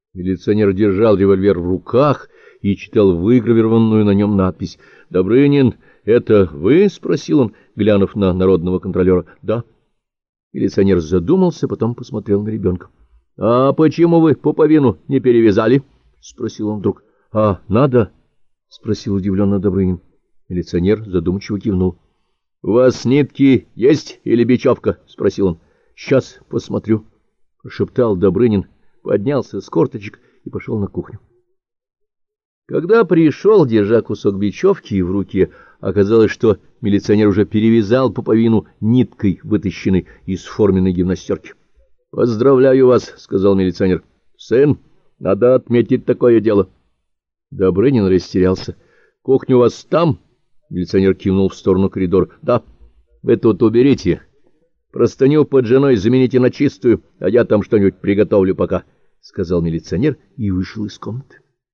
Милиционер держал револьвер в руках и читал выгравированную на нем надпись. «Добрынин, это вы?» — спросил он, глянув на народного контролера. «Да». Милиционер задумался, потом посмотрел на ребенка. — А почему вы пуповину не перевязали? — спросил он вдруг. — А надо? — спросил удивленно Добрынин. Милиционер задумчиво кивнул. — У вас нитки есть или бечевка? — спросил он. — Сейчас посмотрю, — прошептал Добрынин, поднялся с корточек и пошел на кухню. Когда пришел, держа кусок бечевки в руке, оказалось, что милиционер уже перевязал пуповину ниткой, вытащенной из форменной гимнастерки. — Поздравляю вас, — сказал милиционер. — Сын, надо отметить такое дело. Добрынин растерялся. — Кухня у вас там? — милиционер кивнул в сторону коридора. — Да. — Вы тут уберите. Простыню под женой замените на чистую, а я там что-нибудь приготовлю пока, — сказал милиционер и вышел из комнаты.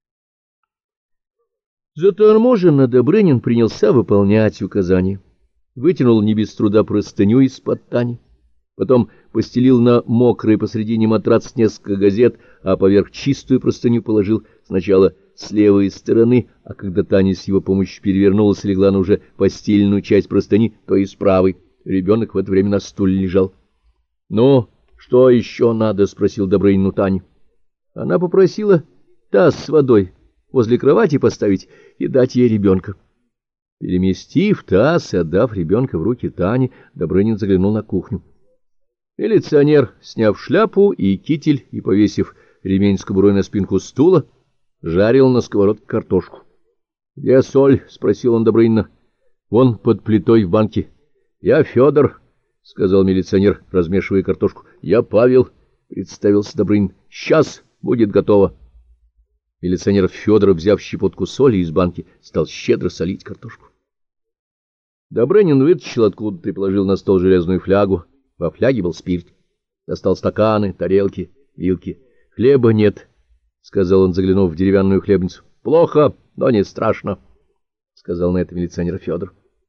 Заторможенно Добрынин принялся выполнять указания. Вытянул не без труда простыню из-под тани. Потом постелил на мокрый посредине матрац несколько газет, а поверх чистую простыню положил сначала с левой стороны, а когда Таня с его помощью перевернулась и легла на уже постельную часть простыни, то и с правой. Ребенок в это время на стуле лежал. — Ну, что еще надо? — спросил Добрынин у Тани. Она попросила таз с водой возле кровати поставить и дать ей ребенка. Переместив таз и отдав ребенка в руки Тани, Добрынин заглянул на кухню. Милиционер, сняв шляпу и китель и повесив ремень с кобурой на спинку стула, жарил на сковородке картошку. — Где соль? — спросил он Добрынина. — Вон под плитой в банке. — Я Федор, — сказал милиционер, размешивая картошку. — Я Павел, — представился Добрынин. — Сейчас будет готово. Милиционер Федор, взяв щепотку соли из банки, стал щедро солить картошку. Добрынин вытащил откуда-то и положил на стол железную флягу. Во фляге был спирт. Достал стаканы, тарелки, вилки. — Хлеба нет, — сказал он, заглянув в деревянную хлебницу. — Плохо, но не страшно, — сказал на это милиционер Федор.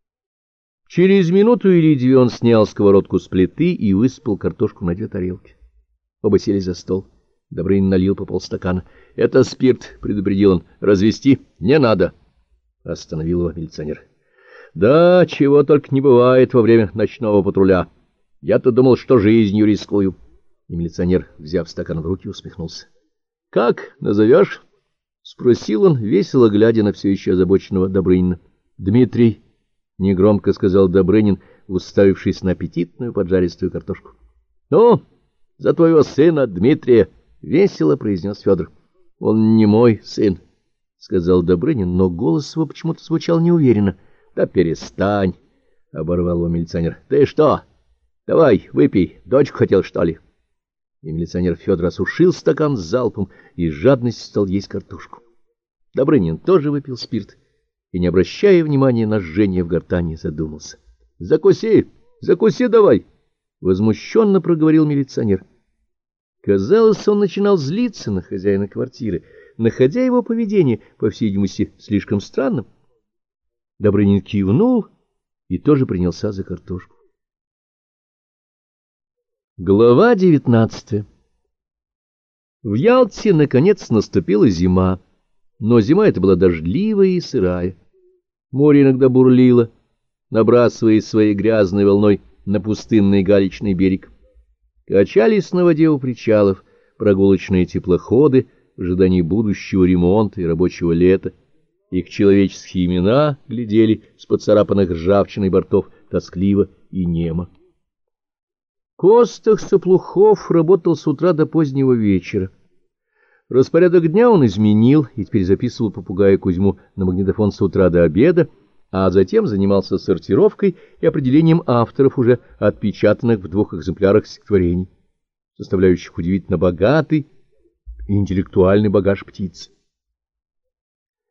Через минуту или две он снял сковородку с плиты и высыпал картошку на 2 тарелки. Оба сели за стол. Добрынин налил по полстакана. — Это спирт, — предупредил он. — Развести не надо, — остановил его милиционер. — Да, чего только не бывает во время ночного патруля. Я-то думал, что жизнью рискую. И милиционер, взяв стакан в руки, усмехнулся. — Как назовешь? — спросил он, весело глядя на все еще озабоченного Добрынина. — Дмитрий, — негромко сказал Добрынин, уставившись на аппетитную поджаристую картошку. — Ну, за твоего сына Дмитрия, — весело произнес Федор. — Он не мой сын, — сказал Добрынин, но голос его почему-то звучал неуверенно. — Да перестань, — оборвал его милиционер. — Ты что? Давай, выпей. Дочку хотел, что ли? И милиционер Федор осушил стакан с залпом и с жадностью стал есть картошку. Добрынин тоже выпил спирт и, не обращая внимания на жжение в гортани, задумался. — Закуси, закуси давай! — возмущенно проговорил милиционер. Казалось, он начинал злиться на хозяина квартиры, находя его поведение, по всей видимости, слишком странным. Добрынин кивнул и тоже принялся за картошку. Глава 19. В Ялте, наконец, наступила зима, но зима эта была дождливая и сырая. Море иногда бурлило, набрасываясь своей грязной волной на пустынный галечный берег. Качались на воде у причалов прогулочные теплоходы в ожидании будущего ремонта и рабочего лета. Их человеческие имена глядели с поцарапанных ржавчиной бортов тоскливо и немо. Костах Соплухов работал с утра до позднего вечера. Распорядок дня он изменил и теперь записывал попугая Кузьму на магнитофон с утра до обеда, а затем занимался сортировкой и определением авторов уже отпечатанных в 2 экземплярах стихотворений, составляющих удивительно богатый и интеллектуальный багаж птиц.